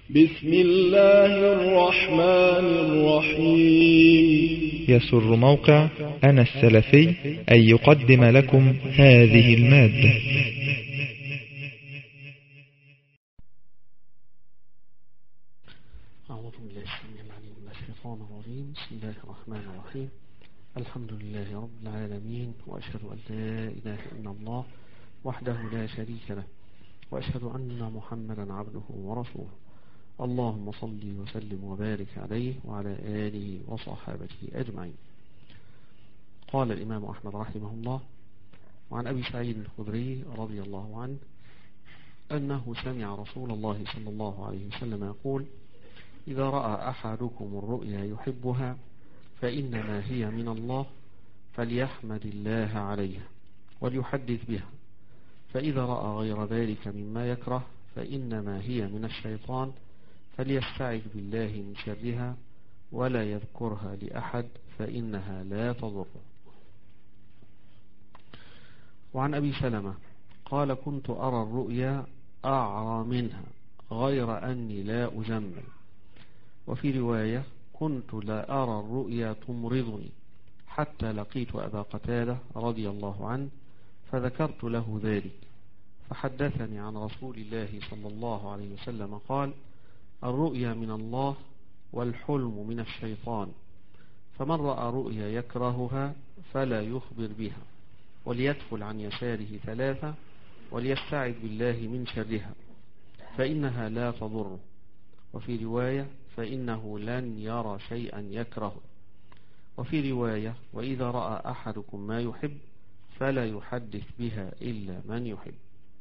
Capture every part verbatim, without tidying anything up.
بسم الله الرحمن الرحيم. يسر موقع أنا السلفي أن يقدم لكم هذه المادة. أعوذ بالله السميع العليم من الشيطان الرجيم. بسم الله الرحمن الرحيم. الحمد لله رب العالمين، وأشهد أن لا إله إلا الله وحده لا شريك له، وأشهد أن محمدا عبده ورسوله. اللهم صل وسلم وبارك عليه وعلى آله وصحابته أجمعين. قال الإمام أحمد رحمه الله: وعن أبي سعيد الخدري رضي الله عنه أنه سمع رسول الله صلى الله عليه وسلم يقول: إذا رأى أحدكم الرؤيا يحبها فإنما هي من الله، فليحمد الله عليها وليحدث بها، فإذا رأى غير ذلك مما يكره فإنما هي من الشيطان، فليستعذ بالله من شرها ولا يذكرها لأحد فإنها لا تضر. وعن أبي سلمة قال: كنت أرى الرؤيا أعرى منها غير أني لا أجمل. وفي رواية: كنت لا أرى الرؤيا تمرضني حتى لقيت أبا قتادة رضي الله عنه فذكرت له ذلك، فحدثني عن رسول الله صلى الله عليه وسلم قال: الرؤيا من الله والحلم من الشيطان، فمن رأى رؤيا يكرهها فلا يخبر بها، وليدفل عن يساره ثلاثة، وليستعذ بالله من شرها فإنها لا تضره. وفي رواية: فإنه لن يرى شيئا يكره. وفي رواية: وإذا رأى أحدكم ما يحب فلا يحدث بها إلا من يحب.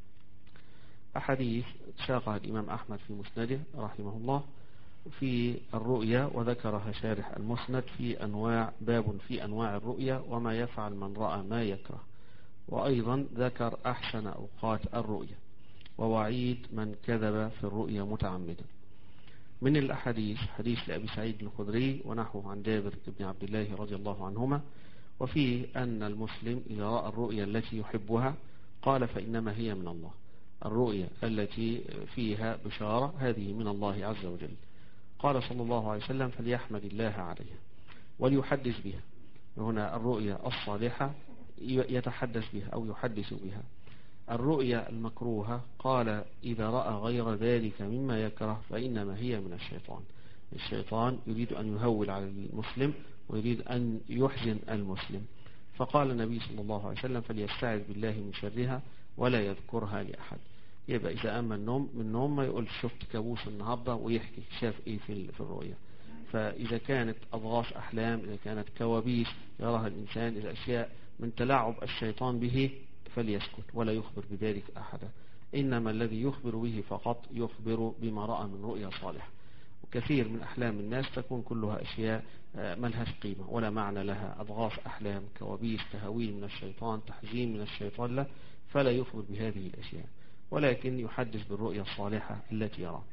أحاديث ساقها الإمام أحمد في مسنده رحمه الله في الرؤيا، وذكرها شارح المسند في أنواع باب في أنواع الرؤيا وما يفعل من رأى ما يكره، وأيضا ذكر أحسن أوقات الرؤيا ووعيد من كذب في الرؤيا متعمدا. من الأحاديث حديث لأبي سعيد الخدري ونحوه عن جابر بن عبد الله رضي الله عنهما، وفيه أن المسلم إذا رأى الرؤيا التي يحبها قال فإنما هي من الله. الرؤيا التي فيها بشارة هذه من الله عز وجل. قال صلى الله عليه وسلم: فليحمد الله عليها وليحدث بها. هنا الرؤيا الصالحة يتحدث بها أو يحدث بها. الرؤيا المكروهة قال: إذا رأى غير ذلك مما يكره فإنما هي من الشيطان. الشيطان يريد أن يهول على المسلم ويريد أن يحزن المسلم. فقال النبي صلى الله عليه وسلم: فليستعذ بالله من شرها ولا يذكرها لأحد. يبقى إذا أما النوم من النوم ما يقول شفت كابوس النهاردة ويحكي شاف إيه في في الرؤيا. فإذا كانت أضغاث أحلام، إذا كانت كوابيس يراها الإنسان، إذا أشياء من تلاعب الشيطان به فليسكت ولا يخبر بذلك أحدا. إنما الذي يخبر به فقط يخبر بما رأى من رؤيا صالحة. وكثير من أحلام الناس تكون كلها أشياء ملهاش قيمة ولا معنى لها، أضغاث أحلام، كوابيس، تهويل من الشيطان، تحزين من الشيطان له، فلا يخبر بهذه الأشياء، ولكن يحدث بالرؤيا الصالحة التي يرى.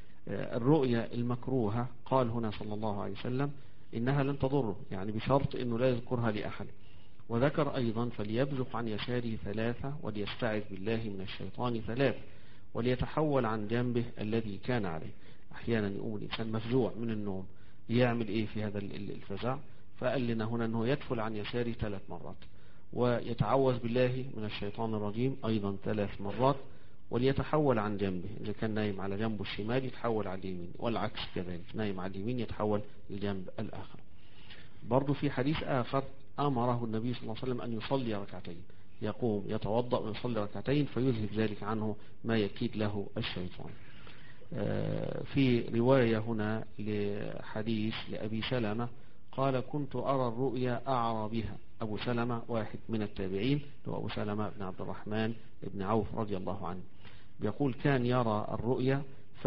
الرؤيا المكروهة قال هنا صلى الله عليه وسلم إنها لن تضره، يعني بشرط أنه لا يذكرها لأحد. وذكر أيضا: فليبزق عن يساره ثلاثة، وليستعذ بالله من الشيطان ثلاثة، وليتحول عن جنبه الذي كان عليه. أحيانا يقوم الإنسان مفزوع من النوم، يعمل إيه في هذا الفزع؟ فقال لنا هنا أنه يدفل عن يساره ثلاث مرات، ويتعوذ بالله من الشيطان الرجيم أيضا ثلاث مرات، وليتحول عن جنبه. إذا كان نايم على جنبه الشمال يتحول على اليمين، والعكس كذلك، نايم على اليمين يتحول للجنب الآخر. برضو في حديث آخر أمره النبي صلى الله عليه وسلم أن يصلي ركعتين، يقوم يتوضأ ويصلي ركعتين فيذهب ذلك عنه ما يكيد له الشيطان. في رواية هنا لحديث لأبي سلمة قال: كنت أرى الرؤيا أعرى بها. أبو سلمة واحد من التابعين، هو أبو سلمة بن عبد الرحمن بن عوف رضي الله عنه، بيقول: كان يرى الرؤيا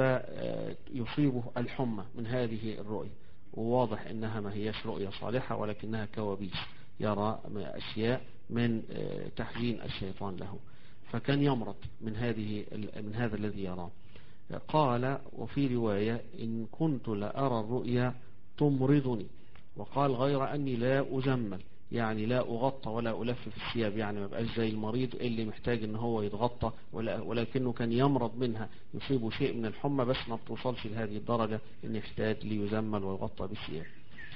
فيصيبه الحمى من هذه الرؤيا، وواضح إنها ما هيش رؤيا صالحة ولكنها كوابيس، يرى أشياء من تحزين الشيطان له، فكان يمرض من هذه من هذا الذي يراه. قال: وفي رواية: إن كنت لأرى الرؤيا تمرضني، وقال: غير أني لا أجمل، يعني لا أغطى ولا ألف في الثياب، يعني ما بقاش زي المريض اللي محتاج ان هو يتغطى، ولكنه كان يمرض منها، يصيبه شيء من الحمى بس ما بتوصلش لهذه الدرجة ان يحتاج ليزمل ويغطى بالثياب.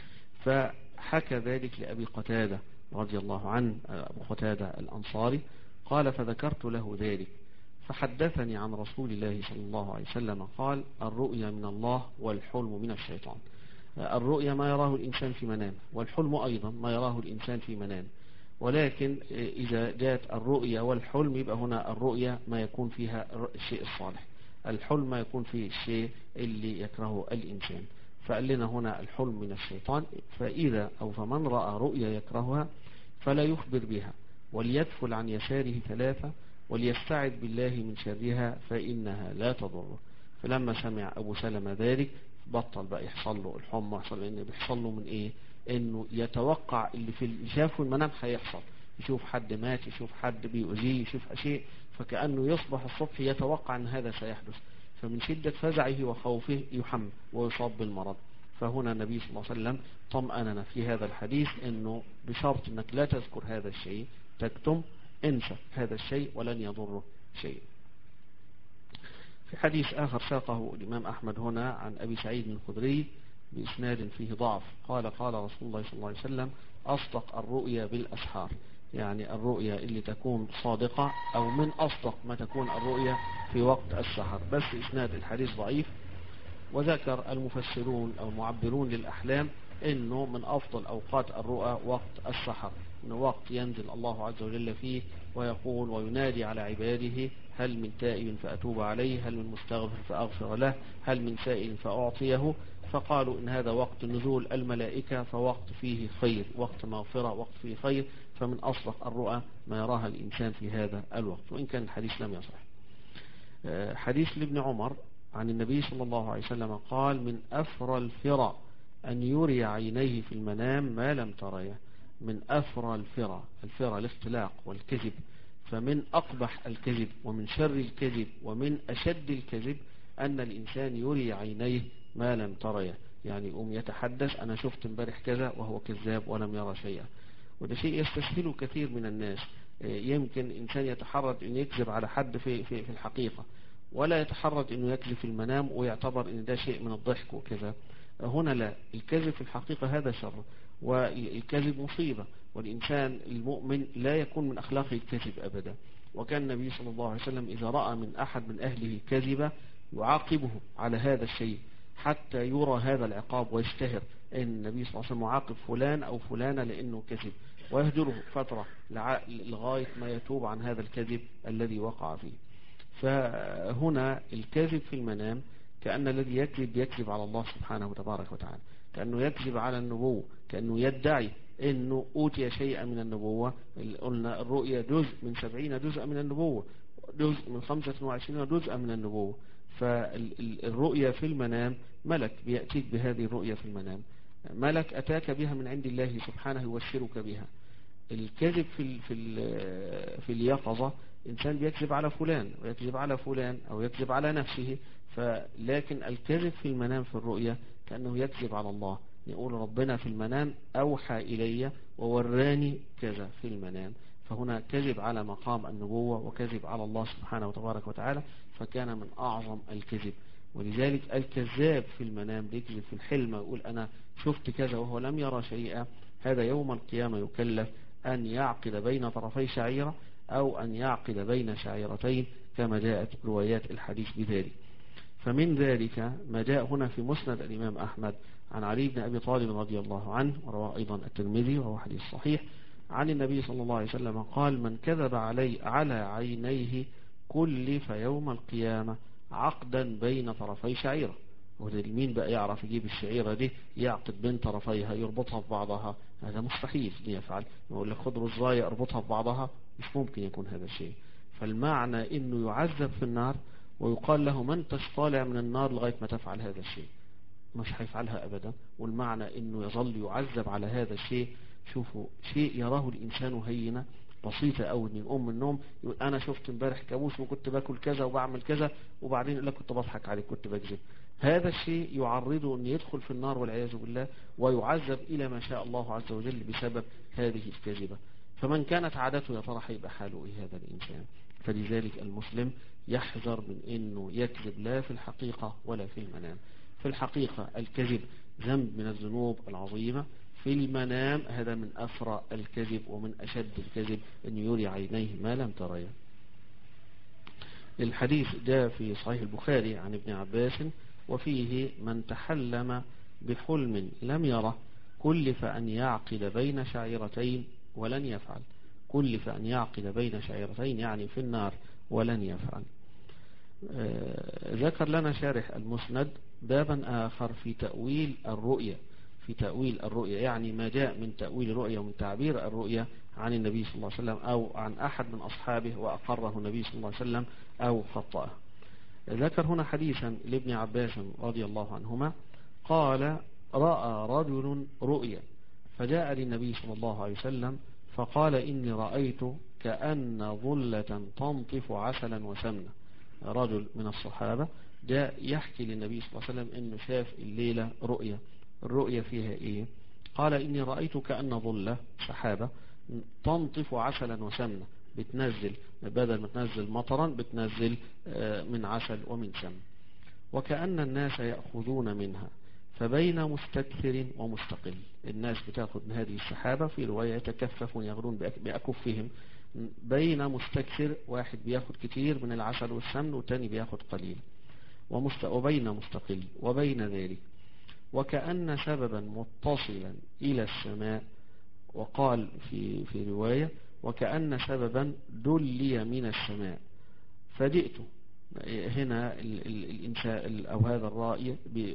فحكى ذلك لأبي قتادة رضي الله عنه، أبو قتادة الأنصاري، قال فذكرت له ذلك فحدثني عن رسول الله صلى الله عليه وسلم قال الرؤيا من الله والحلم من الشيطان. الرؤيا ما يراه الإنسان في منام، والحلم أيضا ما يراه الإنسان في منام، ولكن إذا جاءت الرؤيا والحلم يبقى هنا الرؤيا ما يكون فيها الشيء الصالح، الحلم ما يكون فيه الشيء اللي يكرهه الإنسان. فقال لنا هنا الحلم من الشيطان. فإذا أو فمن رأى رؤيا يكرهها فلا يخبر بها، وليدفل عن يساره ثلاثة، وليستعذ بالله من شرها فإنها لا تضره. فلما سمع أبو سلمة ذلك بطل بقى يحصل له الحمى، يحصل إنه بيحصل له من إيه؟ إنه يتوقع اللي في شافه المنام هيحصل، يشوف حد مات، يشوف حد بيؤذيه، يشوف شيء، فكأنه يصبح الصبح يتوقع أن هذا سيحدث، فمن شدة فزعه وخوفه يحم ويصاب بالمرض. فهنا النبي صلى الله عليه وسلم طمأننا في هذا الحديث انه بشرط انك لا تذكر هذا الشيء، تكتم، انسى هذا الشيء ولن يضره شيء. في حديث آخر ساقه الإمام أحمد هنا عن أبي سعيد الخدري بإسناد فيه ضعف، قال قال رسول الله صلى الله عليه وسلم أصدق الرؤيا بالأسحار، يعني الرؤيا اللي تكون صادقة أو من أصدق ما تكون الرؤيا في وقت السحر، بس إسناد الحديث ضعيف. وذكر المفسرون أو المعبرون للأحلام إنه من أفضل أوقات الرؤى وقت السحر، إنه وقت ينزل الله عز وجل فيه ويقول وينادي على عباده هل من تائب فأتوب عليه، هل من مستغفر فأغفر له، هل من سائل فأعطيه. فقالوا إن هذا وقت نزول الملائكة، فوقت فيه خير، وقت مغفرة، وقت فيه خير، فمن أصدق الرؤى ما يراها الإنسان في هذا الوقت، وإن كان الحديث لم يصح. حديث لابن عمر عن النبي صلى الله عليه وسلم قال من أفرى الفرى أن يري عينيه في المنام ما لم تريه. من أفرى الفرى، الفرى الاختلاق والكذب، فمن أقبح الكذب ومن شر الكذب ومن أشد الكذب أن الإنسان يري عينيه ما لم تريه، يعني يقوم يتحدث أنا شفت امبارح كذا وهو كذاب ولم يرى شيئا. وده شيء يستسهله كثير من الناس، يمكن إنسان يتحرج أن يكذب على حد في, في, في الحقيقة، ولا يتحرج أنه يكذب في المنام ويعتبر أن ده شيء من الضحك وكذا. هنا لا، الكذب في الحقيقة هذا شر، والكذب مصيبة، والإنسان المؤمن لا يكون من أخلاقه الكذب أبدا. وكان النبي صلى الله عليه وسلم إذا رأى من أحد من أهله كذبة يعاقبه على هذا الشيء حتى يرى هذا العقاب ويشتهر أن النبي صلى الله عليه وسلم يعاقب فلان أو فلانة لأنه كذب، ويهجره فترة لغاية ما يتوب عن هذا الكذب الذي وقع فيه. فهنا الكذب في المنام كأن الذي يكذب يكذب على الله سبحانه وتبارك وتعالى، كأنه يكذب على النبوة، كأنه يدعي أنه أوتي شيئا من النبوة. قلنا الرؤيا جزء من سبعين جزءا من النبوة، جزء من خمسة وعشرين جزءا من النبوة. فالرؤيا في المنام ملك بيأتيك بهذه الرؤيا في المنام، ملك أتاك بها من عند الله سبحانه يبشرك بها. الكذب في في في اليقظة إنسان بيكذب على فلان ويكذب على فلان أو يكذب على نفسه، فلكن الكذب في المنام في الرؤيا كأنه يكذب على الله، يقول ربنا في المنام أوحى إلي ووراني كذا في المنام. فهنا كذب على مقام النبوة وكذب على الله سبحانه وتبارك وتعالى، فكان من أعظم الكذب. ولذلك الكذاب في المنام بيكذب في الحلم، يقول أنا شفت كذا وهو لم يرى شيئا، هذا يوم القيامة يكلف أن يعقد بين طرفي شعيرة أو أن يعقد بين شعيرتين كما جاءت روايات الحديث بذلك. فمن ذلك ما جاء هنا في مسند الإمام أحمد عن علي بن أبي طالب رضي الله عنه، ورواه أيضا الترمذي وهو حديث صحيح، عن النبي صلى الله عليه وسلم قال من كذب علي على عينيه كلف يوم القيامة عقدا بين طرفي شعيرة. وده مين بقى يعرف يجيب الشعيرة دي يعقد بين طرفيها يربطها ببعضها؟ هذا مستحيل يفعل. يقول لك خد رزاية اربطها ببعضها، مش ممكن يكون هذا الشيء. فالمعنى انه يعذب في النار ويقال له من تطالع من النار لغاية ما تفعل هذا الشيء، مش هيفعلها ابدا. والمعنى انه يظل يعذب على هذا الشيء. شوفوا شيء يراه الانسان هينة بسيطة أوي، من أم النوم يقول أنا شفت امبارح كابوس وكنت باكل كذا وبعمل كذا، وبعدين يقول لك كنت بضحك عليك كنت بكذب. هذا الشيء يعرضه أن يدخل في النار والعياذ بالله، ويعذب إلى ما شاء الله عز وجل بسبب هذه الكذبة. فمن كانت عادته يا ترى هيبقى حاله إيه هذا الإنسان؟ فلذلك المسلم يحذر من أنه يكذب لا في الحقيقة ولا في المنام. في الحقيقة الكذب ذنب من الذنوب العظيمة، في المنام هذا من أفرى الكذب ومن أشد الكذب أن يري عينيه ما لم تريه. الحديث جاء في صحيح البخاري عن ابن عباس وفيه: من تحلم بحلم لم يره كلف أن يعقد بين شعيرتين ولن يفعل. كلف أن يعقد بين شعيرتين يعني في النار ولن يفعل. آه ذكر لنا شارح المسند بابا آخر في تأويل الرؤية، في تأويل الرؤية يعني ما جاء من تأويل الرؤية ومن تعبير الرؤية عن النبي صلى الله عليه وسلم أو عن أحد من أصحابه وأقره النبي صلى الله عليه وسلم أو خطأه. ذكر هنا حديثا لابن عباس رضي الله عنهما قال: رأى رجل رؤيا فجاء للنبي صلى الله عليه وسلم فقال: إني رأيت كأن ظلة تنطف عسلا وسمنة. رجل من الصحابة جاء يحكي للنبي صلى الله عليه وسلم إنه شاف الليلة رؤيا. الرؤيا فيها إيه؟ قال: إني رأيت كأن ظلة سحابة تنطف عسلا وسمنة، بتنزل بدل ما تنزل مطرا بتنزل من عسل ومن سمن، وكأن الناس يأخذون منها فبين مستكثر ومستقل. الناس بتأخذ من هذه السحابة، في رواية يتكففون يغرون بأكفهم. بين مستكثر واحد بياخد كتير من العسل والسمن والتاني بياخد قليل، وبين مستقل وبين ذلك، وكأن سببا متصلا إلى السماء. وقال في في رواية: وكأن سببا دلي من السماء فجئت. هنا الإنسان أو هذا الرائي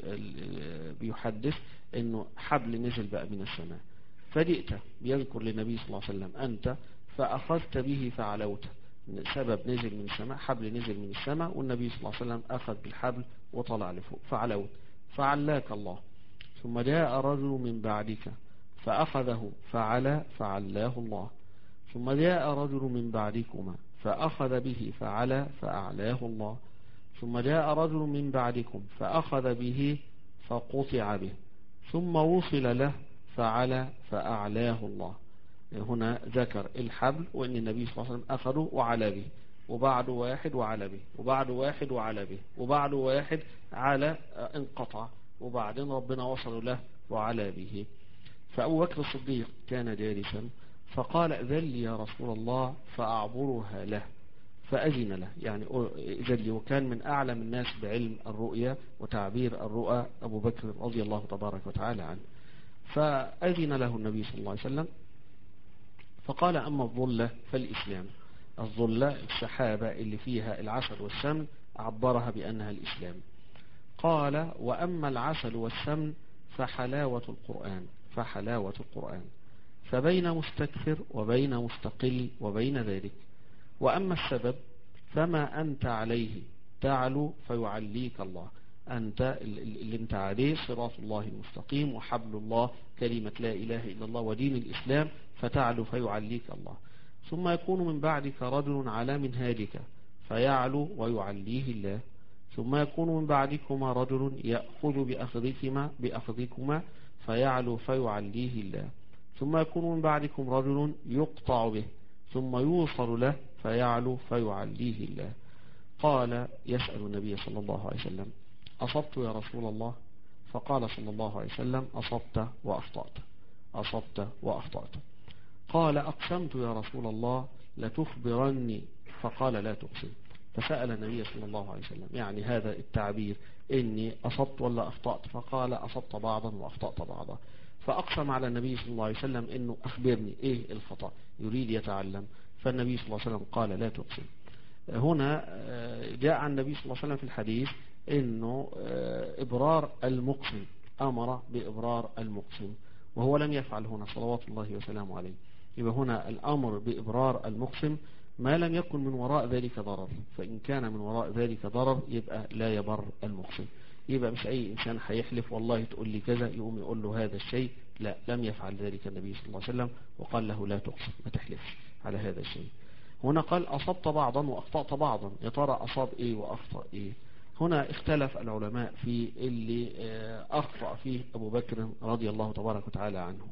بيحدث إنه حبل نزل بقى من السماء، فجئت بيذكر للنبي صلى الله عليه وسلم أنت فأخذت به فعلوت. سبب نزل من السماء، حبل نزل من السماء، والنبي صلى الله عليه وسلم أخذ بالحبل وطلع لفوق فعلوت فعلاك الله. ثم جاء رجل من بعدك فأخذه فعلى فعلاه الله. ثم جاء رجل من بعدكما فأخذ به فعلى فأعلاه الله. ثم جاء رجل من بعدكم فأخذ به فقطع به. ثم وصل له فعلى فأعلاه الله. هنا ذكر الحبل وأن النبي صلى الله عليه وسلم أخذه وعلى به، وبعد واحد وعلى به، وبعد واحد وعلى به، وبعد واحد على انقطع، وبعدين ربنا وصل له وعلى به. فأبو بكر الصديق كان جالسا فقال: أذن لي يا رسول الله فأعبرها له، فأذن له، يعني أذن لي. وكان من أعلم الناس بعلم الرؤيا وتعبير الرؤى أبو بكر رضي الله تبارك وتعالى عنه. فأذن له النبي صلى الله عليه وسلم فقال: أما الظلة فالإسلام. الظلة السحابة اللي فيها العسل والسمن عبرها بأنها الإسلام. قال: وأما العسل والسمن فحلاوة القرآن، فحلاوة القرآن، فبين مستكثر وبين مستقل وبين ذلك. وأما السبب فما أنت عليه تعلو فيعليك الله. أنت اللي انت عليه صراط الله المستقيم وحبل الله كلمة لا إله إلا الله ودين الإسلام، فتعلو فيعليك الله. ثم يكون من بعدك رجل على منهاجك فيعلو ويعليه الله. ثم يكون من بعدكما رجل يأخذ بأخذكما بأخذكما فيعلو فيعليه الله. ثم يكون من بعدكم رجل يقطع به ثم يوصل له فيعلو فيعليه الله. قال يسأل النبي صلى الله عليه وسلم: أصبت يا رسول الله؟ فقال صلى الله عليه وسلم: أصبت وأخطأت، أصبت وأخطأت. قال: أقسمت يا رسول الله لتخبرني، فقال: لا تقسم. فسأل النبي صلى الله عليه وسلم، يعني هذا التعبير إني أصبت ولا أخطأت؟ فقال: أصبت بعضا وأخطأت بعضا. فأقسم على النبي صلى الله عليه وسلم إنه أخبرني إيه الخطأ، يريد يتعلم. فالنبي صلى الله عليه وسلم قال: لا تقسم. هنا جاء عن النبي صلى الله عليه وسلم في الحديث إنه إبرار المقسم، أمر بإبرار المقسم، وهو لم يفعل هنا صلوات الله وسلامه عليه. يبقى هنا الأمر بإبرار المقسم ما لم يكن من وراء ذلك ضرر، فإن كان من وراء ذلك ضرر يبقى لا يبر المقسم. يبقى مش أي إنسان هيحلف والله تقول لي كذا يقوم يقول له هذا الشيء، لا، لم يفعل ذلك النبي صلى الله عليه وسلم وقال له لا تقسم، ما تحلفش على هذا الشيء. هنا قال أصبت بعضا وأخطأت بعضا. يا ترى أصاب إيه وأخطأ إيه؟ هنا اختلف العلماء في اللي أخطأ فيه أبو بكر رضي الله تبارك وتعالى عنه.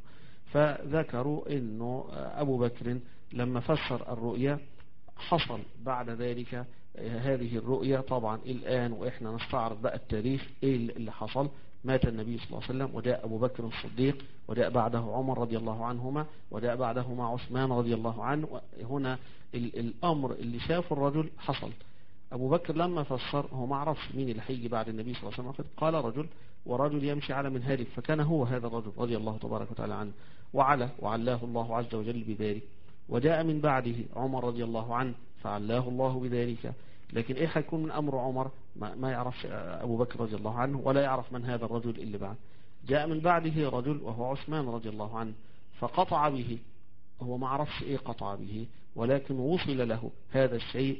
فذكروا أنه أبو بكر لما فسر الرؤيا حصل بعد ذلك هذه الرؤيا. طبعا الآن وإحنا نستعرض بقى التاريخ إيه اللي حصل. مات النبي صلى الله عليه وسلم، وجاء أبو بكر الصديق، وجاء بعده عمر رضي الله عنهما، وجاء بعدهما عثمان رضي الله عنه. هنا الأمر اللي شافه الرجل حصل. أبو بكر لما فسر هو ما عرفش مين اللي هيجي بعد النبي صلى الله عليه وسلم، قال رجل ورجل يمشي على منهاله، فكان هو هذا الرجل رضي الله تبارك وتعالى عنه، وعلى وعلاه الله عز وجل بذلك. وجاء من بعده عمر رضي الله عنه فعلاه الله بذلك. لكن ايه هيكون من امر عمر؟ ما, ما يعرفش ابو بكر رضي الله عنه، ولا يعرف من هذا الرجل اللي بعد. جاء من بعده رجل وهو عثمان رضي الله عنه فقطع به، هو ما عرفش ايه قطع به، ولكن وصل له هذا الشيء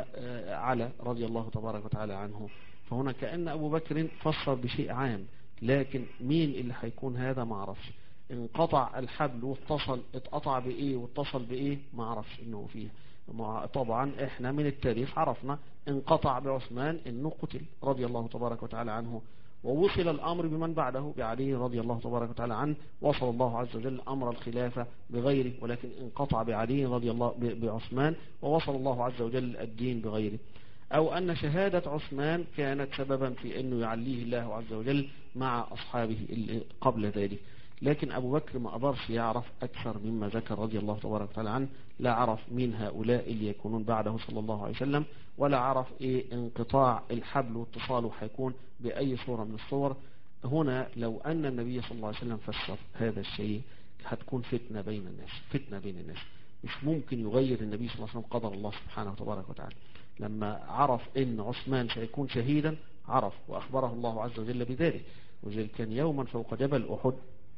فعلى رضي الله تبارك وتعالى عنه. فهنا كأن ابو بكر فسر بشيء عام، لكن مين اللي هيكون هذا ما عرفش. انقطع الحبل واتصل، اتقطع بايه واتصل بايه ما عرفش انه فيه. طبعا احنا من التاريخ عرفنا انقطع بعثمان انه قتل رضي الله تبارك وتعالى عنه، ووصل الامر بمن بعده بعلي رضي الله تبارك وتعالى عنه. وصل الله عز وجل امر الخلافة بغيره، ولكن انقطع بعلي رضي الله بعثمان، ووصل الله عز وجل الدين بغيره. او ان شهادة عثمان كانت سببا في انه يعليه الله عز وجل مع اصحابه اللي قبل ذلك. لكن أبو بكر ما قدرش يعرف أكثر مما ذكر رضي الله تبارك وتعالى عنه. لا عرف مين هؤلاء اللي يكونون بعده صلى الله عليه وسلم، ولا عرف إيه انقطاع الحبل واتصاله حيكون بأي صورة من الصور. هنا لو أن النبي صلى الله عليه وسلم فسر هذا الشيء هتكون فتنة بين الناس، فتنة بين الناس. مش ممكن يغير النبي صلى الله عليه وسلم قدر الله سبحانه وتبارك وتعالى. لما عرف إن عثمان سيكون شهيدا عرف، وأخبره الله عز وجل بذلك. وذلك كان يوما فوق جبل أحد،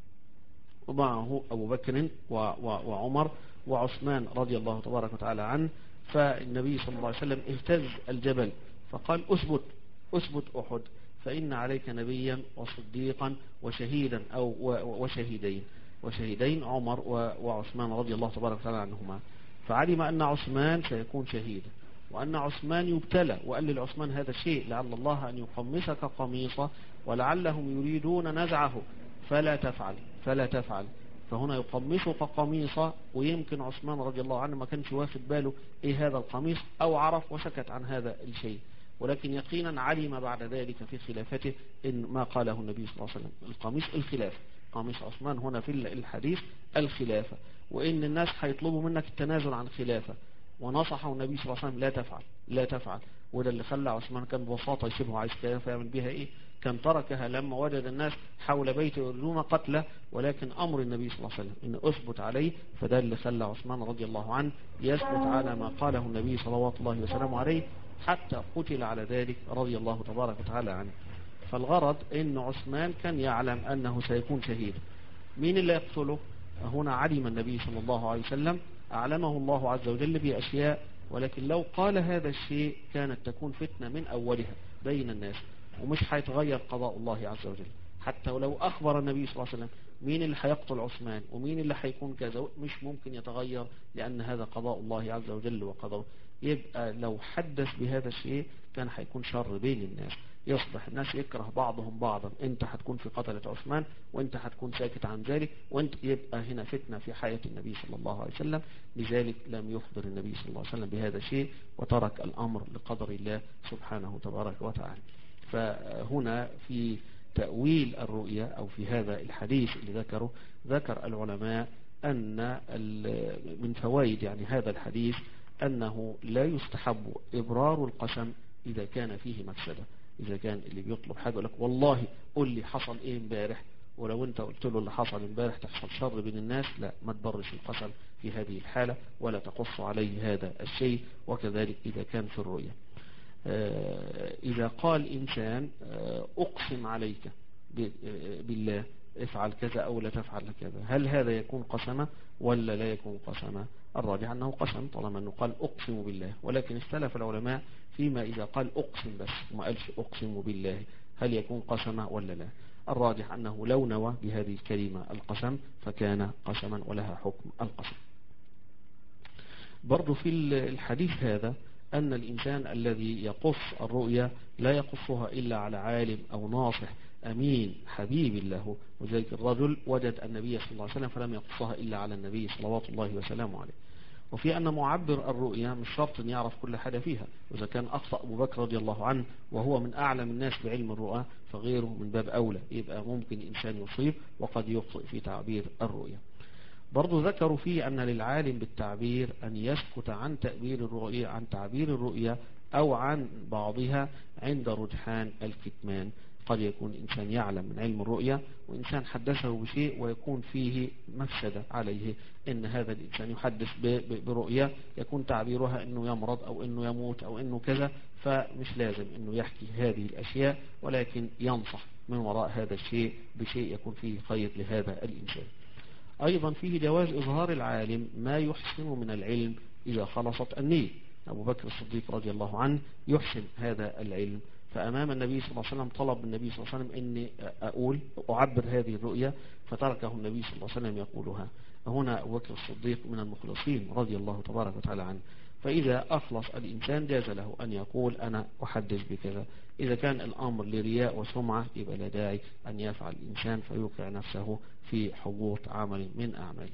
ومعه أبو بكر وعمر وعثمان رضي الله تبارك وتعالى عنه. فالنبي صلى الله عليه وسلم اهتز الجبل فقال أثبت أثبت أحد، فإن عليك نبيا وصديقا وشهيدا أو وشهيدين وشهيدين عمر وعثمان رضي الله تبارك وتعالى عنهما. فعلم أن عثمان سيكون شهيدا، وأن عثمان يبتلى، وقال لعثمان هذا الشيء لعل الله أن يقمصك قميصه ولعلهم يريدون نزعه فلا تفعل فلا تفعل. فهنا يقمصك قميصه، ويمكن عثمان رضي الله عنه ما كانش واخد باله ايه هذا القميص، او عرف وسكت عن هذا الشيء، ولكن يقينا علم بعد ذلك في خلافته ان ما قاله النبي صلى الله عليه وسلم القميص الخلافة. قميص عثمان هنا في الحديث الخلافة، وان الناس هيطلبوا منك التنازل عن خلافة، ونصحه النبي صلى الله عليه وسلم لا تفعل لا تفعل. وده اللي خلى عثمان كان ببساطة يسيبه، عايز خلافة يعمل بها ايه؟ كان تركها لما وجد الناس حول بيته يريدون قتله، ولكن امر النبي صلى الله عليه وسلم ان اثبت عليه. فده اللي خلى عثمان رضي الله عنه يثبت على ما قاله النبي صلوات الله وسلامه عليه، حتى قتل على ذلك رضي الله تبارك وتعالى عنه. فالغرض ان عثمان كان يعلم انه سيكون شهيد. مين اللي يقتله؟ هنا علم النبي صلى الله عليه وسلم، أعلمه الله عز وجل بأشياء، ولكن لو قال هذا الشيء كانت تكون فتنة من أولها بين الناس، ومش هيتغير قضاء الله عز وجل. حتى ولو أخبر النبي صلى الله عليه وسلم مين اللي هيقتل عثمان ومين اللي هيكون كذا، مش ممكن يتغير، لأن هذا قضاء الله عز وجل وقضاء. يبقى لو حدث بهذا الشيء كان هيكون شر بين الناس، يصبح الناس يكره بعضهم بعضا، انت هتكون في قتلة عثمان وانت هتكون ساكت عن ذلك، وانت يبقى هنا فتنة في حياة النبي صلى الله عليه وسلم. لذلك لم يخبر النبي صلى الله عليه وسلم بهذا الشيء، وترك الأمر لقدر الله سبحانه وتبارك وتعالى. فهنا في تأويل الرؤيا أو في هذا الحديث اللي ذكره، ذكر العلماء أن من فوائد يعني هذا الحديث أنه لا يستحب إبرار القسم إذا كان فيه مفسدة. إذا كان اللي بيطلب حاجة يقول لك والله قل لي حصل إيه امبارح، ولو أنت قلت له اللي حصل امبارح تحصل شر بين الناس، لا، ما تبرش القسم في هذه الحالة ولا تقص عليه هذا الشيء. وكذلك إذا كان في الرؤيا، إذا قال إنسان أقسم عليك بالله افعل كذا أو لا تفعل كذا، هل هذا يكون قسمة ولا لا يكون قسمة؟ الراجح أنه قسم طالما أنه قال أقسم بالله. ولكن اختلف العلماء فيما إذا قال أقسم بس وما قالش أقسم بالله هل يكون قسمة ولا لا. الراجح أنه لو نوى بهذه الكلمة القسم فكان قسما ولها حكم القسم. برضو في الحديث هذا أن الإنسان الذي يقص الرؤيا لا يقصها إلا على عالم أو ناصح أمين حبيب له، وذلك الرجل وجد النبي صلى الله عليه وسلم فلم يقصها إلا على النبي صلوات الله وسلامه عليه. وفي أن معبر الرؤيا مش شرط أن يعرف كل حاجة فيها، وإذا كان أخطأ أبو بكر رضي الله عنه وهو من أعلم الناس بعلم الرؤى فغيره من باب أولى، يبقى ممكن إنسان يصيب وقد يخطئ في تعبير الرؤيا. برضو ذكروا فيه أن للعالم بالتعبير أن يسكت عن تعبير الرؤيا عن تعبير الرؤيا أو عن بعضها عند رجحان الكتمان. قد يكون إنسان يعلم من علم الرؤيا وإنسان حدثه بشيء ويكون فيه مفسدة عليه، إن هذا الإنسان يحدث برؤيا يكون تعبيرها إنه يمرض أو إنه يموت أو إنه كذا، فمش لازم إنه يحكي هذه الأشياء، ولكن ينصح من وراء هذا الشيء بشيء يكون فيه خير لهذا الإنسان. أيضا فيه جواز إظهار العالم ما يحسن من العلم إذا خلصت النية. أبو بكر الصديق رضي الله عنه يحسن هذا العلم، فأمام النبي صلى الله عليه وسلم طلب النبي صلى الله عليه وسلم أني أقول أعبر هذه الرؤيا، فتركه النبي صلى الله عليه وسلم يقولها. هنا أبو بكر الصديق من المخلصين رضي الله تبارك وتعالى عنه، فإذا أخلص الإنسان جاز له أن يقول أنا أحدث بكذا. إذا كان الأمر لرياء وسمعة يبقى لا داعي أن يفعل الإنسان فيوقع نفسه في حبوط عمل من أعماله.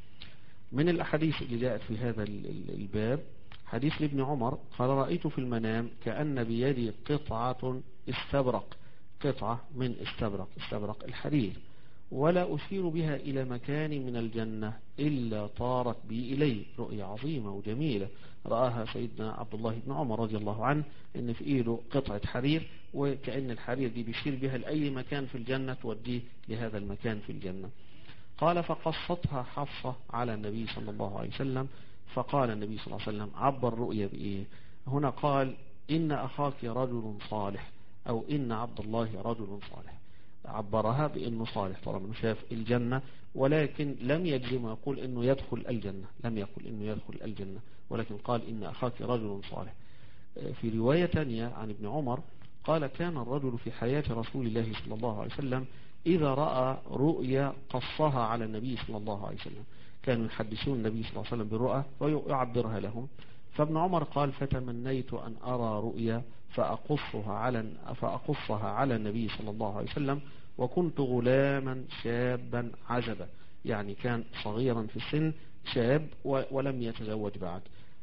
من الأحاديث اللي جاءت في هذا الباب حديث لابن عمر قال رأيت في المنام كأن بيدي قطعة استبرق، قطعة من استبرق، استبرق الحرير، ولا أشير بها إلى مكان من الجنة إلا طارت بي إليه. رؤية عظيمة وجميلة رآها سيدنا عبد الله بن عمر رضي الله عنه، إن في إيده قطعة حرير وكأن الحرير دي بيشير بها لأي مكان في الجنة توديه لهذا المكان في الجنة. قال فقصتها حفصة على النبي صلى الله عليه وسلم، فقال النبي صلى الله عليه وسلم عبر الرؤيا بإيه؟ هنا قال إن أخاك رجل صالح أو إن عبد الله رجل صالح، عبرها بأنه صالح طالما شاف الجنة، ولكن لم يجزم يقول إنه يدخل الجنة، لم يقل إنه يدخل الجنة، ولكن قال إن أخاك رجل صالح. في رواية تانية عن ابن عمر قال كان الرجل في حياة رسول الله صلى الله عليه وسلم إذا رأى رؤيا قصها على النبي صلى الله عليه وسلم، كانوا يحدثون النبي صلى الله عليه وسلم بالرؤى ويعبرها لهم. فابن عمر قال فتمنيت أن أرى رؤيا فأقصها على فأقصها على النبي صلى الله عليه وسلم، وكنت غلاما شابا عزبا، يعني كان صغيرا في السن شاب ولم يتزوج بعد.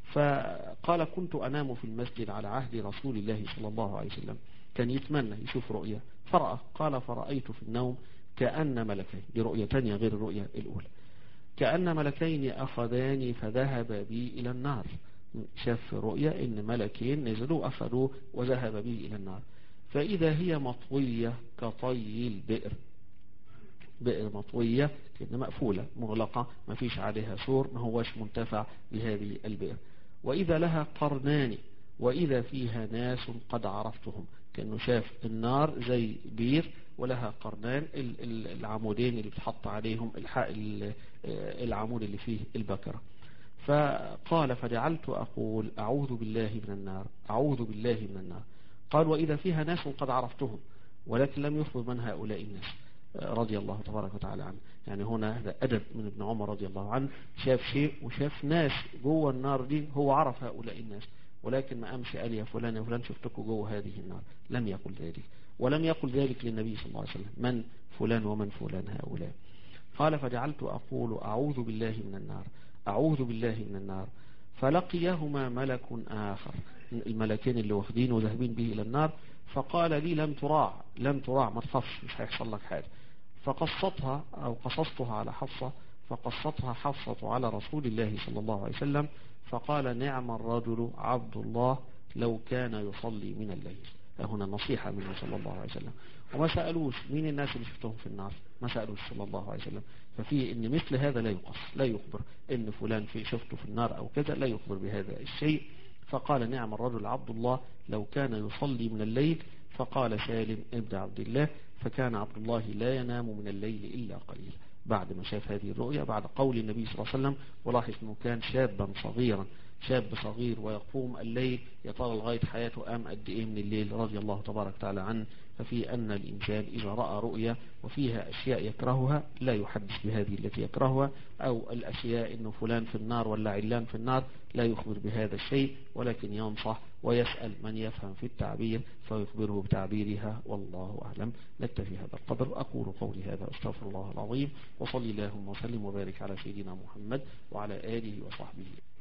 فقال كنت أنام في المسجد على عهد رسول الله صلى الله عليه وسلم، كان يتمنى يشوف رؤيا فرأى، قال فرأيت في النوم كأن ملكين، دي رؤية تانية غير الرؤية الأولى، كأن ملكين أخذاني فذهب بي إلى النار. شاف رؤيا إن ملكين نزلوا أخذوه وذهب به إلى النار، فإذا هي مطوية كطي البئر، بئر مطوية كأنها مقفولة مغلقة ما فيش عليها سور، ما هوش منتفع بهذه البئر، وإذا لها قرنان وإذا فيها ناس قد عرفتهم، كأنه شاف النار زي بير ولها قرنان، العمودين اللي بتحط عليهم العمود اللي فيه البكرة. فقال فجعلت أقول أعوذ بالله من النار، أعوذ بالله من النار. قال وإذا فيها ناس قد عرفتهم، ولكن لم يخبر من هؤلاء الناس رضي الله تبارك وتعالى عنه. يعني هنا هذا أدب من ابن عمر رضي الله عنه، شاف شيء وشاف ناس جوه النار دي، هو عرف هؤلاء الناس، ولكن ما أمشي قال يا فلان يا فلان شفتكم جوه هذه النار، لم يقل ذلك، ولم يقل ذلك للنبي صلى الله عليه وسلم من فلان ومن فلان هؤلاء. قال فجعلت أقول أعوذ بالله من النار، أعوذ بالله من النار. فلقيهما ملك آخر، الملكين اللي واخدين وذهبين به إلى النار، فقال لي لم تراع، لم تراع، ما تخافش مش هيحصل لك حاجة. فقصتها أو قصصتها على حفصة، فقصتها حفصة على رسول الله صلى الله عليه وسلم، فقال نعم الرجل عبد الله لو كان يصلي من الليل. هنا نصيحة منه صلى الله عليه وسلم. وما سألوش مين الناس اللي شفتهم في النار، ما سألوش صلى الله عليه وسلم. ففي ان مثل هذا لا يقص، لا يخبر ان فلان في شفته في النار او كذا، لا يخبر بهذا الشيء. فقال نعم الرجل عبد الله لو كان يصلي من الليل. فقال سالم ابن عبد الله فكان عبد الله لا ينام من الليل إلا قليل، بعد ما شاف هذه الرؤيا، بعد قول النبي صلى الله عليه وسلم. ولاحظ انه كان شابا صغيرا، شاب صغير ويقوم الليل يا ترى لغاية حياته قام قد ايه من الليل رضي الله تبارك وتعالى عنه. ففي أن الإنسان إذا رأى رؤيا وفيها أشياء يكرهها لا يحدث بهذه التي يكرهها، أو الأشياء إنه فلان في النار ولا علان في النار لا يخبر بهذا الشيء، ولكن ينصح ويسأل من يفهم في التعبير فيخبره بتعبيرها. والله أعلم. نكتفي هذا القدر. أقول قولي هذا أستغفر الله العظيم، وصلي اللهم وسلم وبارك على سيدنا محمد وعلى آله وصحبه.